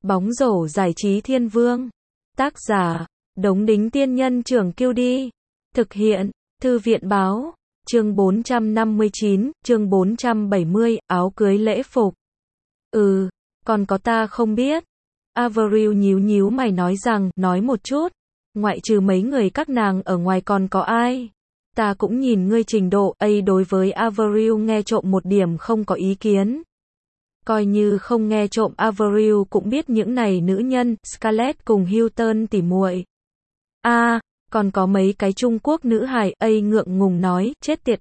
Bóng rổ giải trí thiên vương. Tác giả, Đống Đính Tiên Nhân Trưởng Kiêu Đi. Thực hiện, Thư viện Báo. Chương 459, chương 470, áo cưới lễ phục. Còn có ta không biết. Avril nhíu nhíu mày nói rằng, nói một chút. Ngoại trừ mấy người các nàng ở ngoài còn có ai? Ta cũng nhìn ngươi trình độ, đối với Avril nghe trộm một điểm không có ý kiến. Coi như không nghe trộm, Avril cũng biết những này nữ nhân, Scarlett cùng Hilton tỉ muội. Còn có mấy cái Trung Quốc nữ hài, ngượng ngùng nói, chết tiệt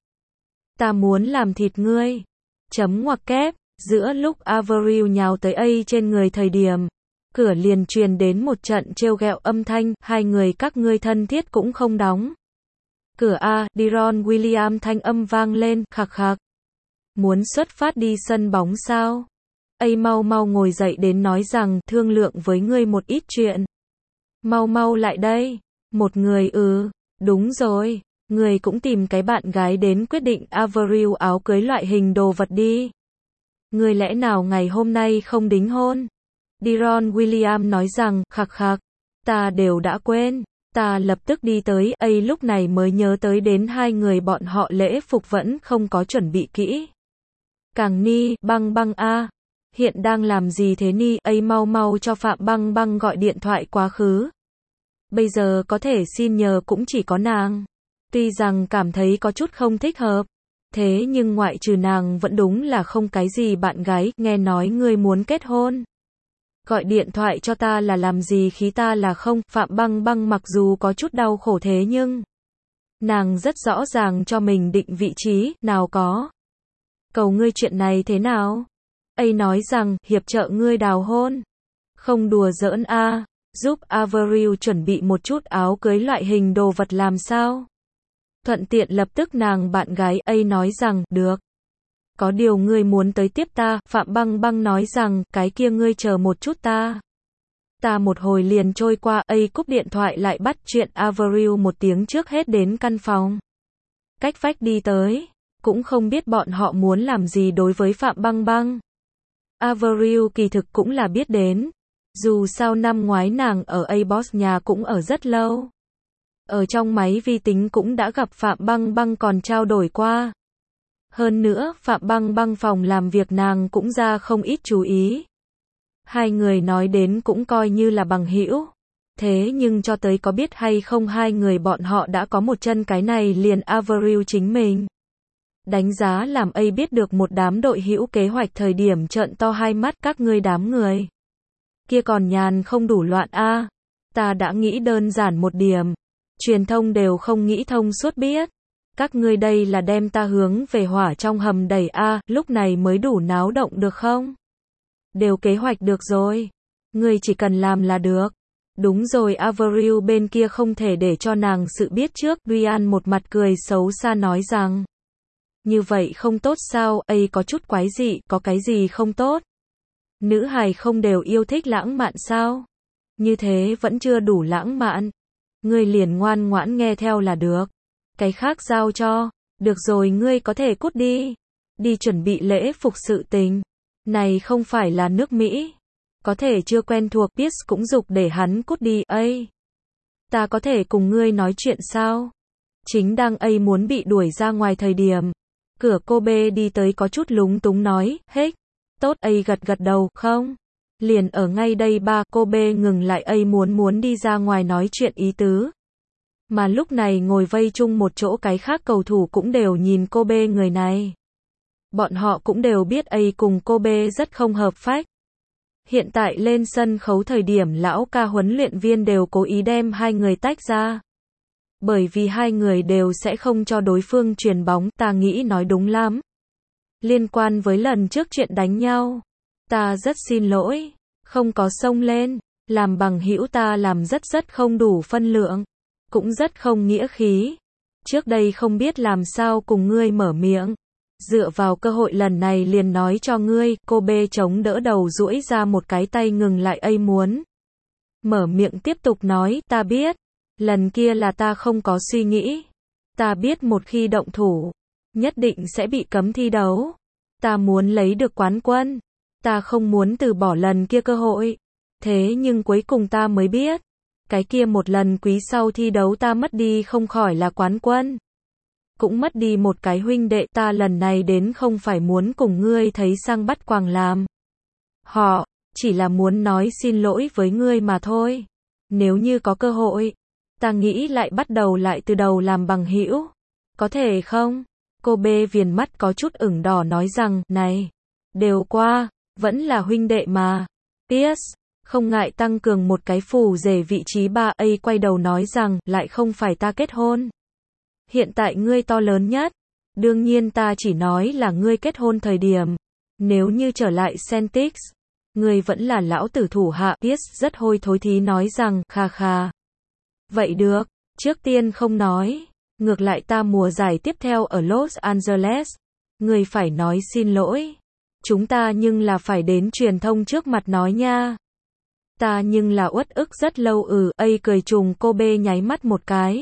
ta muốn làm thịt ngươi. Chấm ngoặc kép, giữa lúc Avril nhào tới trên người thời điểm, cửa liền truyền đến một trận trêu ghẹo âm thanh, hai người các ngươi thân thiết cũng không đóng. Cửa Deron William thanh âm vang lên, khạc khạc. Muốn xuất phát đi sân bóng sao? Mau mau ngồi dậy đến nói rằng, thương lượng với ngươi một ít chuyện. Mau mau lại đây. Một người đúng rồi. Người cũng tìm cái bạn gái đến quyết định Avril áo cưới loại hình đồ vật đi. Người lẽ nào ngày hôm nay không đính hôn? Deron William nói rằng, khạc khạc. Ta đều đã quên. Ta lập tức đi tới, lúc này mới nhớ tới đến hai người bọn họ lễ phục vẫn không có chuẩn bị kỹ. Càng Ni, Băng Băng hiện đang làm gì thế Ni? Mau mau cho Phạm Băng Băng gọi điện thoại quá khứ. Bây giờ có thể xin nhờ cũng chỉ có nàng. Tuy rằng cảm thấy có chút không thích hợp, thế nhưng ngoại trừ nàng vẫn đúng là không cái gì bạn gái. Nghe nói ngươi muốn kết hôn. Gọi điện thoại cho ta là làm gì khi ta là không? Phạm Băng Băng mặc dù có chút đau khổ thế nhưng nàng rất rõ ràng cho mình định vị trí, nào có. Cầu ngươi chuyện này thế nào? Nói rằng, hiệp trợ ngươi đào hôn. Không đùa giỡn giúp Avril chuẩn bị một chút áo cưới loại hình đồ vật làm sao? Thuận tiện lập tức nàng bạn gái nói rằng, được. Có điều ngươi muốn tới tiếp ta? Phạm Băng Băng nói rằng, cái kia ngươi chờ một chút ta. Ta một hồi liền trôi qua, cúp điện thoại lại bắt chuyện Avril một tiếng trước hết đến căn phòng. Cách vách đi tới. Cũng không biết bọn họ muốn làm gì đối với Phạm Băng Băng. Avril kỳ thực cũng là biết đến. Dù sao năm ngoái nàng ở A-Boss nhà cũng ở rất lâu. Ở trong máy vi tính cũng đã gặp Phạm Băng Băng còn trao đổi qua. Hơn nữa, Phạm Băng Băng phòng làm việc nàng cũng ra không ít chú ý. Hai người nói đến cũng coi như là bằng hữu. Thế nhưng cho tới có biết hay không hai người bọn họ đã có một chân cái này liền Avril chính mình. Đánh giá làm biết được một đám đội hữu kế hoạch thời điểm trợn to hai mắt các ngươi đám người. Kia còn nhàn không đủ loạn ta đã nghĩ đơn giản một điểm. Truyền thông đều không nghĩ thông suốt biết. Các ngươi đây là đem ta hướng về hỏa trong hầm đẩy lúc này mới đủ náo động được không? Đều kế hoạch được rồi. Ngươi chỉ cần làm là được. Đúng rồi Avril bên kia không thể để cho nàng sự biết trước. Ryan một mặt cười xấu xa nói rằng. Như vậy không tốt sao? Có chút quái dị, có cái gì không tốt? Nữ hài không đều yêu thích lãng mạn sao? Như thế vẫn chưa đủ lãng mạn. Ngươi liền ngoan ngoãn nghe theo là được. Cái khác giao cho. Được rồi ngươi có thể cút đi. Đi chuẩn bị lễ phục sự tình. Này không phải là nước Mỹ. Có thể chưa quen thuộc, Pierce cũng giục để hắn cút đi. Ta có thể cùng ngươi nói chuyện sao? Chính đang muốn bị đuổi ra ngoài thời điểm. Cửa cô bê đi tới có chút lúng túng nói, tốt gật gật đầu, không? Liền ở ngay đây cô bê ngừng lại muốn đi ra ngoài nói chuyện ý tứ. Mà lúc này ngồi vây chung một chỗ cái khác cầu thủ cũng đều nhìn cô bê người này. Bọn họ cũng đều biết cùng cô bê rất không hợp phách. Hiện tại lên sân khấu thời điểm lão ca huấn luyện viên đều cố ý đem hai người tách ra. Bởi vì hai người đều sẽ không cho đối phương chuyền bóng, ta nghĩ nói đúng lắm. Liên quan với lần trước chuyện đánh nhau, ta rất xin lỗi, không có xông lên, làm bằng hữu ta làm rất không đủ phân lượng, cũng rất không nghĩa khí. Trước đây không biết làm sao cùng ngươi mở miệng, dựa vào cơ hội lần này liền nói cho ngươi. Cô bê chống đỡ đầu duỗi ra một cái tay ngừng lại muốn mở miệng tiếp tục nói, ta biết. Lần kia là ta không có suy nghĩ. Ta biết một khi động thủ, nhất định sẽ bị cấm thi đấu. Ta muốn lấy được quán quân. Ta không muốn từ bỏ lần kia cơ hội. Thế nhưng cuối cùng ta mới biết, cái kia một lần quý sau thi đấu ta mất đi không khỏi là quán quân. Cũng mất đi một cái huynh đệ, ta lần này đến không phải muốn cùng ngươi thấy sang bắt quàng làm. Họ, chỉ là muốn nói xin lỗi với ngươi mà thôi. Nếu như có cơ hội, ta nghĩ lại bắt đầu lại từ đầu làm bằng hữu. Có thể không? Cô bê viền mắt có chút ửng đỏ nói rằng, này, đều qua, vẫn là huynh đệ mà. Pierce, không ngại tăng cường một cái phù rể vị trí 3A quay đầu nói rằng, lại không phải ta kết hôn. Hiện tại ngươi to lớn nhất. Đương nhiên ta chỉ nói là ngươi kết hôn thời điểm. Nếu như trở lại Celtics, ngươi vẫn là lão tử thủ hạ. Pierce rất hôi thối thí nói rằng, kha kha. Vậy được, trước tiên không nói. Ngược lại ta mùa giải tiếp theo ở Los Angeles. Ngươi phải nói xin lỗi. Chúng ta nhưng là phải đến truyền thông trước mặt nói nha. Ta nhưng là uất ức rất lâu cười trùng cô bê nháy mắt một cái.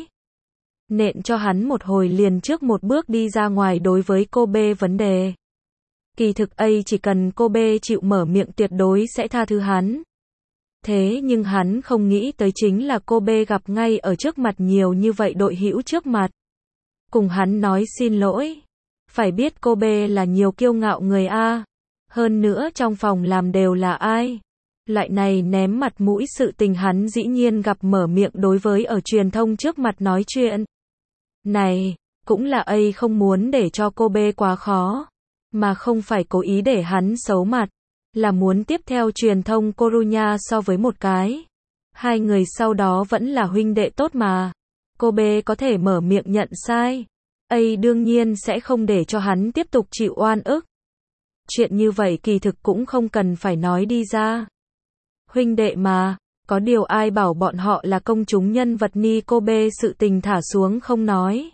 Nện cho hắn một hồi liền trước một bước đi ra ngoài đối với cô bê vấn đề. Kỳ thực chỉ cần cô bê chịu mở miệng tuyệt đối sẽ tha thứ hắn. Thế nhưng hắn không nghĩ tới chính là cô bê gặp ngay ở trước mặt nhiều như vậy đội hữu trước mặt. Cùng hắn nói xin lỗi. Phải biết cô bê là nhiều kiêu ngạo người A. Hơn nữa trong phòng làm đều là ai. Loại này ném mặt mũi sự tình hắn dĩ nhiên gặp mở miệng đối với ở truyền thông trước mặt nói chuyện. Này, cũng là không muốn để cho cô bê quá khó. Mà không phải cố ý để hắn xấu mặt. Là muốn tiếp theo truyền thông Coruña so với một cái. Hai người sau đó vẫn là huynh đệ tốt mà. Cô bê có thể mở miệng nhận sai. Đương nhiên sẽ không để cho hắn tiếp tục chịu oan ức. Chuyện như vậy kỳ thực cũng không cần phải nói đi ra. Huynh đệ mà, có điều ai bảo bọn họ là công chúng nhân vật ni cô bê sự tình thả xuống không nói.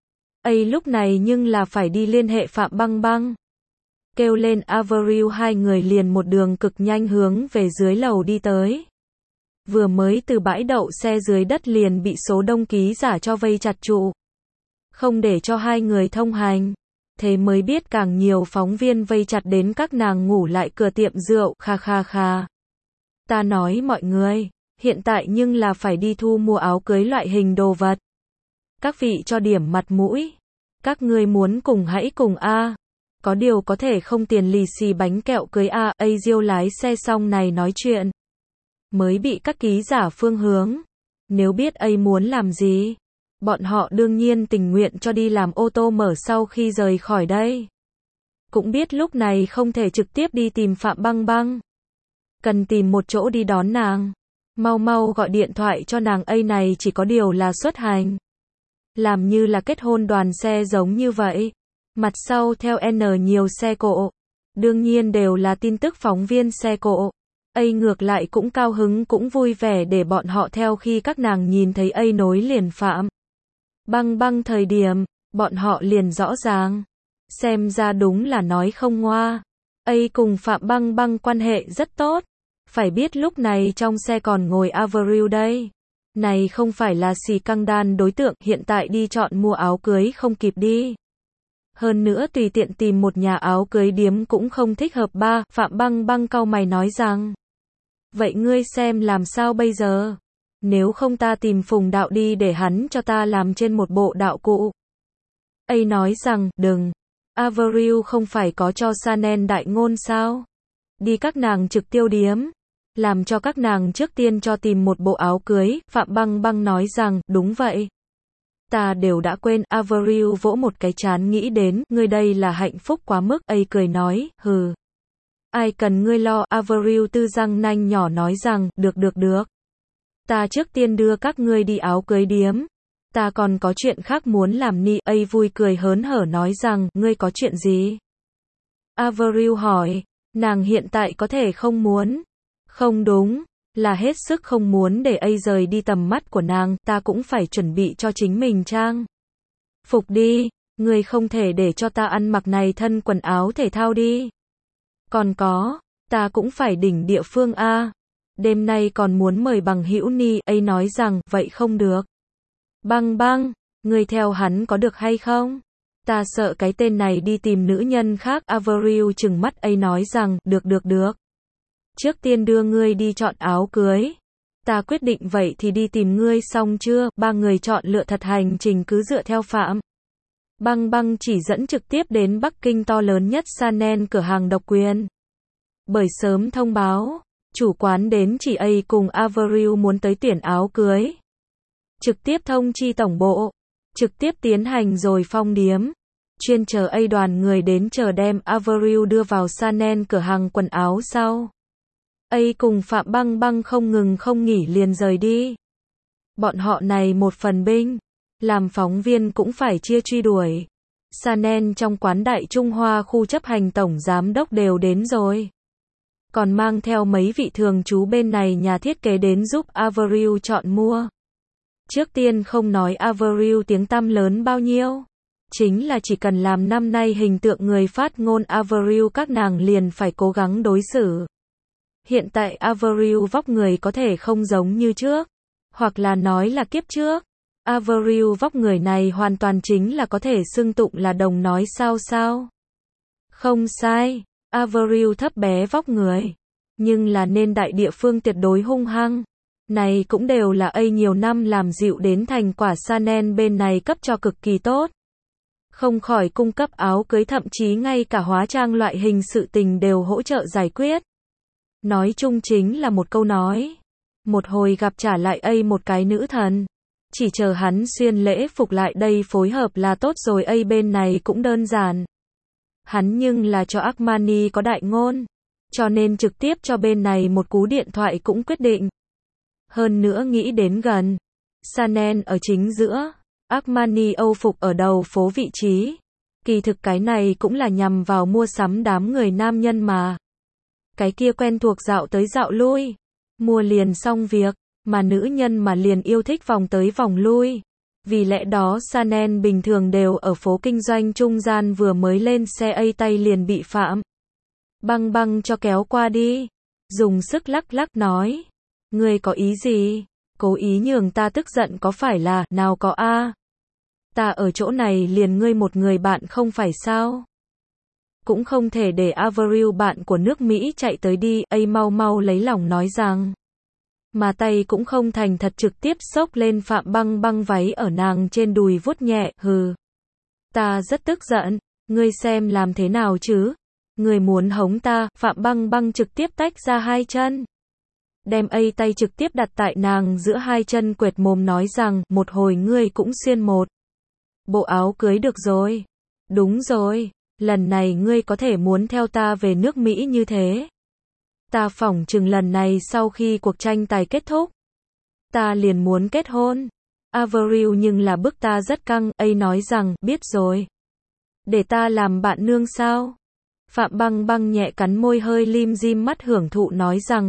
Lúc này nhưng là phải đi liên hệ Phạm Băng Băng. Kêu lên Avril hai người liền một đường cực nhanh hướng về dưới lầu đi tới. Vừa mới từ bãi đậu xe dưới đất liền bị số đông ký giả cho vây chặt trụ. Không để cho hai người thông hành. Thế mới biết càng nhiều phóng viên vây chặt đến các nàng ngủ lại cửa tiệm rượu, kha kha kha. Ta nói mọi người, hiện tại nhưng là phải đi thu mua áo cưới loại hình đồ vật. Các vị cho điểm mặt mũi. Các ngươi muốn cùng hãy cùng A. Có điều có thể không tiền lì xì bánh kẹo cưới A. Diêu lái xe xong này nói chuyện. Mới bị các ký giả phương hướng. Nếu biết muốn làm gì. Bọn họ đương nhiên tình nguyện cho đi làm ô tô mở sau khi rời khỏi đây. Cũng biết lúc này không thể trực tiếp đi tìm Phạm Băng Băng. Cần tìm một chỗ đi đón nàng. Mau mau gọi điện thoại cho nàng này chỉ có điều là xuất hành. Làm như là kết hôn đoàn xe giống như vậy. Mặt sau theo N nhiều xe cộ. Đương nhiên đều là tin tức phóng viên xe cộ. Ngược lại cũng cao hứng cũng vui vẻ để bọn họ theo khi các nàng nhìn thấy nối liền Phạm Băng Băng thời điểm, bọn họ liền rõ ràng. Xem ra đúng là nói không ngoa. Cùng Phạm Băng Băng quan hệ rất tốt. Phải biết lúc này trong xe còn ngồi Avril đây. Này không phải là xì căng đan đối tượng hiện tại đi chọn mua áo cưới không kịp đi. Hơn nữa tùy tiện tìm một nhà áo cưới điếm cũng không thích hợp ba. Phạm Băng Băng cau mày nói rằng. Vậy ngươi xem làm sao bây giờ? Nếu không ta tìm Phùng Đạo đi để hắn cho ta làm trên một bộ đạo cụ. Nói rằng, đừng. Avril không phải có cho Chanel đại ngôn sao? Đi các nàng trực tiêu điếm. Làm cho các nàng trước tiên cho tìm một bộ áo cưới. Phạm Băng Băng nói rằng, đúng vậy. Ta đều đã quên. Avril vỗ một cái trán nghĩ đến, ngươi đây là hạnh phúc quá mức. Cười nói, hừ. Ai cần ngươi lo. Avril tư răng nanh nhỏ nói rằng, được. Ta trước tiên đưa các ngươi đi áo cưới điếm. Ta còn có chuyện khác muốn làm ni. Vui cười hớn hở nói rằng, ngươi có chuyện gì? Avril hỏi, nàng hiện tại có thể không muốn. Không đúng, là hết sức không muốn để rời đi tầm mắt của nàng, ta cũng phải chuẩn bị cho chính mình trang phục đi, ngươi không thể để cho ta ăn mặc này thân quần áo thể thao đi. Còn có, ta cũng phải đỉnh địa phương A. Đêm nay còn muốn mời bằng hữu ni. Nói rằng, vậy không được. Băng Băng, ngươi theo hắn có được hay không? Ta sợ cái tên này đi tìm nữ nhân khác. Avril trừng mắt ấy nói rằng, được. Trước tiên đưa ngươi đi chọn áo cưới. Ta quyết định vậy thì đi tìm ngươi xong chưa? Ba người chọn lựa thật hành trình cứ dựa theo Phạm Băng Băng chỉ dẫn trực tiếp đến Bắc Kinh to lớn nhất Chanel cửa hàng độc quyền. Bởi sớm thông báo, chủ quán đến chỉ A cùng Avril muốn tới tuyển áo cưới. Trực tiếp thông chi tổng bộ, trực tiếp tiến hành rồi phong điếm. Chuyên chờ A đoàn người đến chờ đem Avril đưa vào Chanel cửa hàng quần áo sau. A cùng Phạm Băng Băng không ngừng không nghỉ liền rời đi. Bọn họ này một phần binh, làm phóng viên cũng phải chia truy đuổi. Chanel trong quán Đại Trung Hoa khu chấp hành tổng giám đốc đều đến rồi. Còn mang theo mấy vị thường trú bên này nhà thiết kế đến giúp Avril chọn mua. Trước tiên không nói Avril tiếng tăm lớn bao nhiêu. Chính là chỉ cần làm năm nay hình tượng người phát ngôn Avril các nàng liền phải cố gắng đối xử. Hiện tại Avril vóc người có thể không giống như trước. Hoặc là nói là kiếp trước. Avril vóc người này hoàn toàn chính là có thể xưng tụng là đồng nói sao. Không sai, Avril thấp bé vóc người. Nhưng là nên đại địa phương tuyệt đối hung hăng. Này cũng đều là A nhiều năm làm dịu đến thành quả Chanel bên này cấp cho cực kỳ tốt. Không khỏi cung cấp áo cưới thậm chí ngay cả hóa trang loại hình sự tình đều hỗ trợ giải quyết. Nói chung chính là một câu nói. Một hồi gặp trả lại A một cái nữ thần. Chỉ chờ hắn xuyên lễ phục lại đây phối hợp là tốt rồi. A bên này cũng đơn giản. Hắn nhưng là cho Armani có đại ngôn. Cho nên trực tiếp cho bên này một cú điện thoại cũng quyết định. Hơn nữa nghĩ đến gần. Chanel ở chính giữa. Armani Âu phục ở đầu phố vị trí. Kỳ thực cái này cũng là nhằm vào mua sắm đám người nam nhân mà. Cái kia quen thuộc dạo tới dạo lui. Mua liền xong việc. Mà nữ nhân mà liền yêu thích vòng tới vòng lui. Vì lẽ đó Chanel bình thường đều ở phố kinh doanh trung gian vừa mới lên xe A tay liền bị Phạm Băng Băng cho kéo qua đi. Dùng sức lắc nói. Ngươi có ý gì? Cố ý nhường ta tức giận có phải là, nào có a? Ta ở chỗ này liền ngươi một người bạn không phải sao? Cũng không thể để Avril bạn của nước Mỹ chạy tới đi. A mau lấy lòng nói rằng. Mà tay cũng không thành thật trực tiếp xốc lên Phạm Băng Băng váy ở nàng trên đùi vuốt nhẹ. Hừ. Ta rất tức giận. Ngươi xem làm thế nào chứ? Ngươi muốn hống ta? Phạm Băng Băng trực tiếp tách ra hai chân. Đem A tay trực tiếp đặt tại nàng giữa hai chân quệt mồm nói rằng, một hồi ngươi cũng xuyên một bộ áo cưới được rồi. Đúng rồi, lần này ngươi có thể muốn theo ta về nước Mỹ như thế. Ta phỏng chừng lần này sau khi cuộc tranh tài kết thúc, ta liền muốn kết hôn. Avril nhưng là bức ta rất căng. A nói rằng, biết rồi. Để ta làm bạn nương sao? Phạm Băng Băng nhẹ cắn môi hơi lim dim mắt hưởng thụ nói rằng,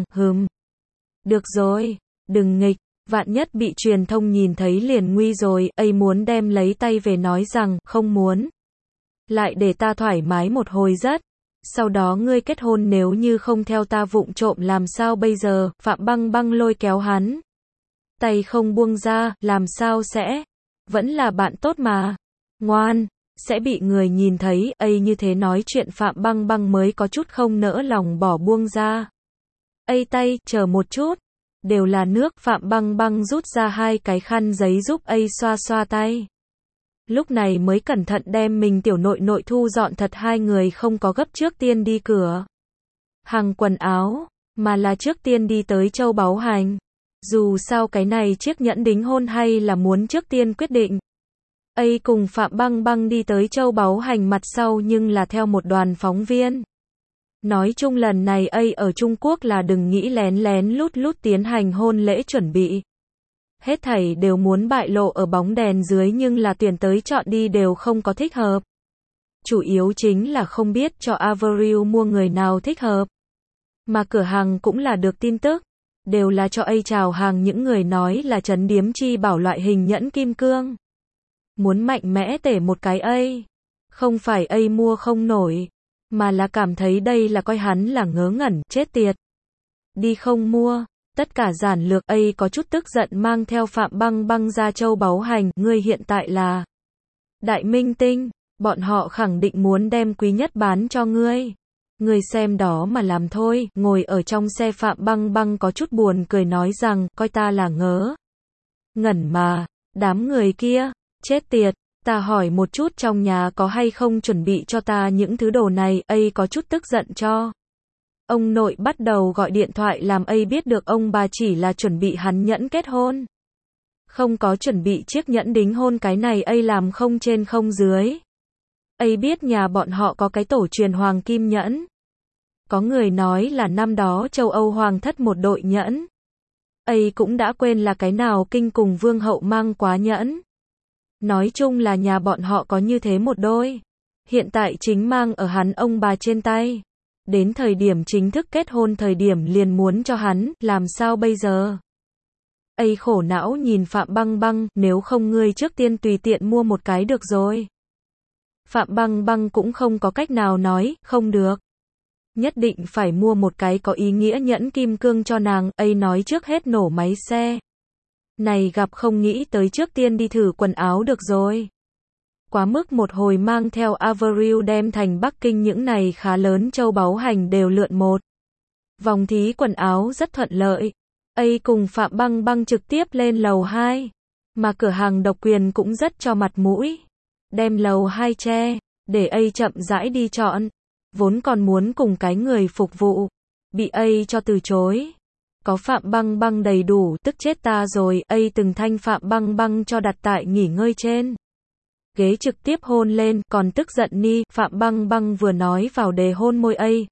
được rồi, đừng nghịch, vạn nhất bị truyền thông nhìn thấy liền nguy rồi. A muốn đem lấy tay về nói rằng, không muốn. Lại để ta thoải mái một hồi rất. Sau đó ngươi kết hôn nếu như không theo ta vụng trộm làm sao bây giờ? Phạm Băng Băng lôi kéo hắn. Tay không buông ra, làm sao sẽ? Vẫn là bạn tốt mà. Ngoan, sẽ bị người nhìn thấy. A như thế nói chuyện Phạm Băng Băng mới có chút không nỡ lòng bỏ buông ra. A tay, chờ một chút. Đều là nước. Phạm Băng Băng rút ra hai cái khăn giấy giúp A xoa tay. Lúc này mới cẩn thận đem mình tiểu nội thu dọn thật. Hai người không có gấp trước tiên đi cửa hàng quần áo, mà là trước tiên đi tới Châu Báu Hành. Dù sao cái này chiếc nhẫn đính hôn hay là muốn trước tiên quyết định. A cùng Phạm Băng Băng đi tới Châu Báu Hành mặt sau nhưng là theo một đoàn phóng viên. Nói chung lần này A ở Trung Quốc là đừng nghĩ lén lút tiến hành hôn lễ chuẩn bị. Hết thảy đều muốn bại lộ ở bóng đèn dưới nhưng là tuyển tới chọn đi đều không có thích hợp. Chủ yếu chính là không biết cho Avril mua người nào thích hợp. Mà cửa hàng cũng là được tin tức. Đều là cho A chào hàng những người nói là trấn điếm chi bảo loại hình nhẫn kim cương. Muốn mạnh mẽ tể một cái A. Không phải A mua không nổi. Mà là cảm thấy đây là coi hắn là ngớ ngẩn, chết tiệt. Đi không mua. Tất cả giản lược. A có chút tức giận mang theo Phạm Băng Băng ra Châu Báu Hành. Ngươi hiện tại là đại minh tinh. Bọn họ khẳng định muốn đem quý nhất bán cho ngươi. Ngươi xem đó mà làm thôi. Ngồi ở trong xe Phạm Băng Băng có chút buồn cười nói rằng, coi ta là ngớ ngẩn mà, đám người kia, chết tiệt, ta hỏi một chút trong nhà có hay không chuẩn bị cho ta những thứ đồ này, ấy có chút tức giận cho. Ông nội bắt đầu gọi điện thoại làm ấy biết được ông bà chỉ là chuẩn bị hắn nhẫn kết hôn. Không có chuẩn bị chiếc nhẫn đính hôn, cái này ấy làm không trên không dưới. Ấy biết nhà bọn họ có cái tổ truyền hoàng kim nhẫn. Có người nói là năm đó châu Âu hoàng thất một đội nhẫn. Ấy cũng đã quên là cái nào kinh cùng vương hậu mang quá nhẫn. Nói chung là nhà bọn họ có như thế một đôi. Hiện tại chính mang ở hắn ông bà trên tay. Đến thời điểm chính thức kết hôn thời điểm liền muốn cho hắn, làm sao bây giờ? Ấy khổ não nhìn Phạm Băng Băng, nếu không ngươi trước tiên tùy tiện mua một cái được rồi. Phạm Băng Băng cũng không có cách nào nói, không được. Nhất định phải mua một cái có ý nghĩa nhẫn kim cương cho nàng, ấy nói trước hết nổ máy xe. Này gặp không nghĩ tới trước tiên đi thử quần áo được rồi. Quá mức một hồi mang theo Avril đem thành Bắc Kinh những này khá lớn châu báu hành đều lượn một vòng thí quần áo rất thuận lợi. Ấy cùng Phạm Băng Băng trực tiếp lên lầu 2. Mà cửa hàng độc quyền cũng rất cho mặt mũi. Đem lầu 2 che, để ấy chậm rãi đi chọn. Vốn còn muốn cùng cái người phục vụ. Bị ấy cho từ chối. Có Phạm Băng Băng đầy đủ, tức chết ta rồi, ấy từng thanh Phạm Băng Băng cho đặt tại nghỉ ngơi trên ghế trực tiếp hôn lên, còn tức giận ni, Phạm Băng Băng vừa nói vào đề hôn môi ấy,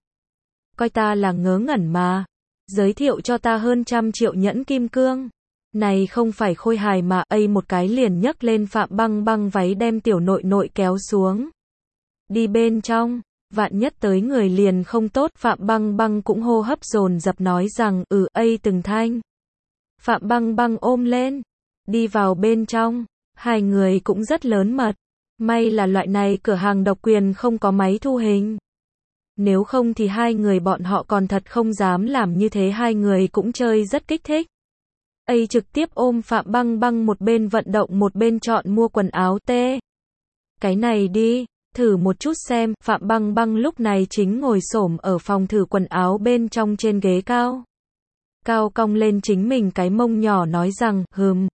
coi ta là ngớ ngẩn mà. Giới thiệu cho ta hơn 100 triệu nhẫn kim cương. Này không phải khôi hài mà, ấy một cái liền nhấc lên Phạm Băng Băng váy đem tiểu nội nội kéo xuống. Đi bên trong, vạn nhất tới người liền không tốt, Phạm Băng Băng cũng hô hấp dồn dập nói rằng, ấy từng thanh. Phạm Băng Băng ôm lên, đi vào bên trong. Hai người cũng rất lớn mật. May là loại này cửa hàng độc quyền không có máy thu hình. Nếu không thì hai người bọn họ còn thật không dám làm như thế, hai người cũng chơi rất kích thích. Ấy trực tiếp ôm Phạm Băng Băng một bên vận động một bên chọn mua quần áo tê. Cái này đi, thử một chút xem, Phạm Băng Băng lúc này chính ngồi xổm ở phòng thử quần áo bên trong trên ghế cao. Cao cong lên chính mình cái mông nhỏ nói rằng,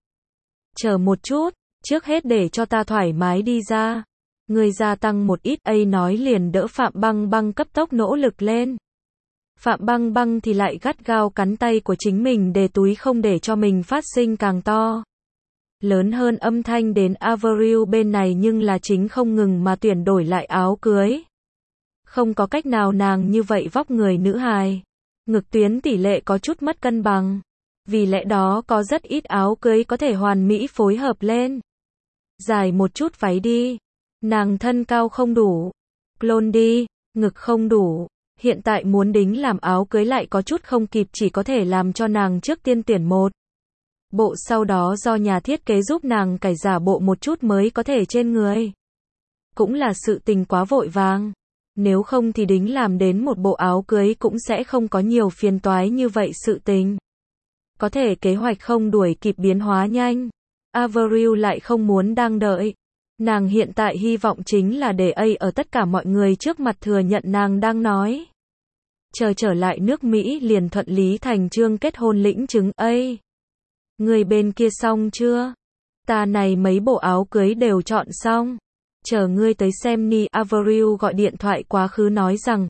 chờ một chút. Trước hết để cho ta thoải mái đi ra. Người gia tăng một ít, ấy nói liền đỡ Phạm Băng Băng cấp tốc nỗ lực lên. Phạm Băng Băng thì lại gắt gao cắn tay của chính mình để túi không để cho mình phát sinh càng to. Lớn hơn âm thanh đến Avril bên này nhưng là chính không ngừng mà tuyển đổi lại áo cưới. Không có cách nào nàng như vậy vóc người nữ hài. Ngực tuyến tỷ lệ có chút mất cân bằng. Vì lẽ đó có rất ít áo cưới có thể hoàn mỹ phối hợp lên. Dài một chút váy đi. Nàng thân cao không đủ. Clone đi. Ngực không đủ. Hiện tại muốn đính làm áo cưới lại có chút không kịp, chỉ có thể làm cho nàng trước tiên tuyển một bộ, sau đó do nhà thiết kế giúp nàng cải giả bộ một chút mới có thể trên người. Cũng là sự tình quá vội vàng. Nếu không thì đính làm đến một bộ áo cưới cũng sẽ không có nhiều phiền toái như vậy sự tình. Có thể kế hoạch không đuổi kịp biến hóa nhanh. Avril lại không muốn đang đợi. Nàng hiện tại hy vọng chính là để ấy ở tất cả mọi người trước mặt thừa nhận nàng đang nói. Chờ trở lại nước Mỹ liền thuận lý thành chương kết hôn lĩnh chứng. Ấy, người bên kia xong chưa? Ta này mấy bộ áo cưới đều chọn xong. Chờ ngươi tới xem ni. Avril gọi điện thoại quá khứ nói rằng,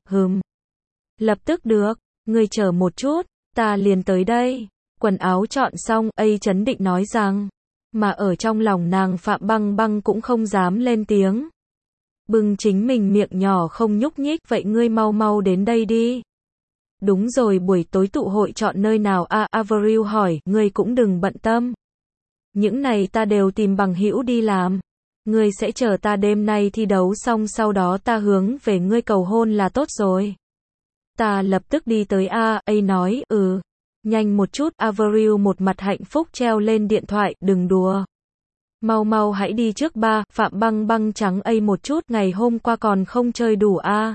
lập tức được, ngươi chờ một chút, ta liền tới đây. Quần áo chọn xong, ấy chấn định nói rằng, mà ở trong lòng nàng Phạm Băng Băng cũng không dám lên tiếng. Bưng chính mình miệng nhỏ không nhúc nhích, vậy ngươi mau mau đến đây đi. Đúng rồi, buổi tối tụ hội chọn nơi nào? Avril hỏi, ngươi cũng đừng bận tâm. Những này ta đều tìm bằng hữu đi làm. Ngươi sẽ chờ ta đêm nay thi đấu xong sau đó ta hướng về ngươi cầu hôn là tốt rồi. Ta lập tức đi tới. Ấy nói, nhanh một chút. Avril một mặt hạnh phúc treo lên điện thoại, đừng đùa. Mau mau hãy đi trước ba. Phạm Băng Băng trắng ấy một chút, ngày hôm qua còn không chơi đủ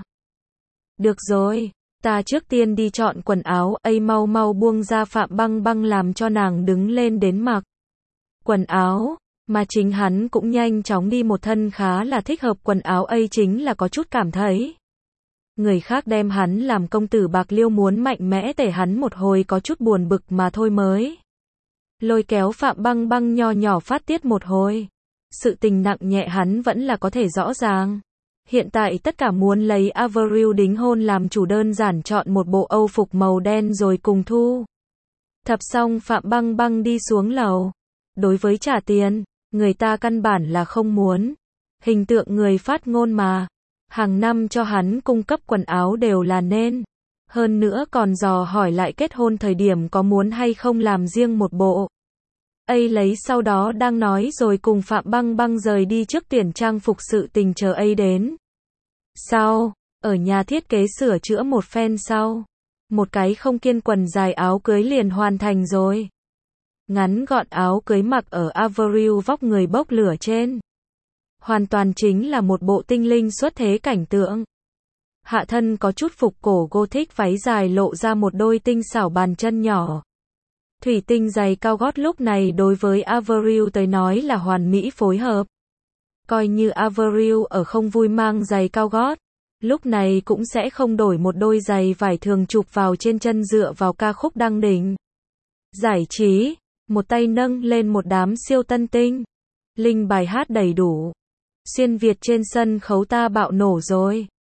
Được rồi, ta trước tiên đi chọn quần áo. Ấy mau mau buông ra Phạm Băng Băng làm cho nàng đứng lên đến mặc quần áo. Mà chính hắn cũng nhanh chóng đi một thân khá là thích hợp quần áo ấy, chính là có chút cảm thấy. Người khác đem hắn làm công tử bạc liêu muốn mạnh mẽ tể hắn một hồi có chút buồn bực mà thôi mới. Lôi kéo Phạm Băng Băng nho nhỏ phát tiết một hồi. Sự tình nặng nhẹ hắn vẫn là có thể rõ ràng. Hiện tại tất cả muốn lấy Avril đính hôn làm chủ, đơn giản chọn một bộ Âu phục màu đen rồi cùng thu thập xong Phạm Băng Băng đi xuống lầu. Đối với trả tiền, người ta căn bản là không muốn. Hình tượng người phát ngôn mà. Hàng năm cho hắn cung cấp quần áo đều là nên. Hơn nữa còn dò hỏi lại kết hôn thời điểm có muốn hay không làm riêng một bộ. ấy lấy sau đó đang nói rồi cùng Phạm Băng Băng rời đi trước tuyển trang phục sự tình chờ ấy đến. Sau, ở nhà thiết kế sửa chữa một phen sau. Một cái không kiên quần dài áo cưới liền hoàn thành rồi. Ngắn gọn áo cưới mặc ở Avril vóc người bốc lửa trên. Hoàn toàn chính là một bộ tinh linh xuất thế cảnh tượng. Hạ thân có chút phục cổ Gothic váy dài lộ ra một đôi tinh xảo bàn chân nhỏ. Thủy tinh giày cao gót lúc này đối với Avril tới nói là hoàn mỹ phối hợp. Coi như Avril ở không vui mang giày cao gót, lúc này cũng sẽ không đổi một đôi giày vải thường chụp vào trên chân dựa vào ca khúc đăng đỉnh. Giải trí, một tay nâng lên một đám siêu tân tinh. Linh bài hát đầy đủ. Xuyên Việt trên sân khấu ta bạo nổ rồi.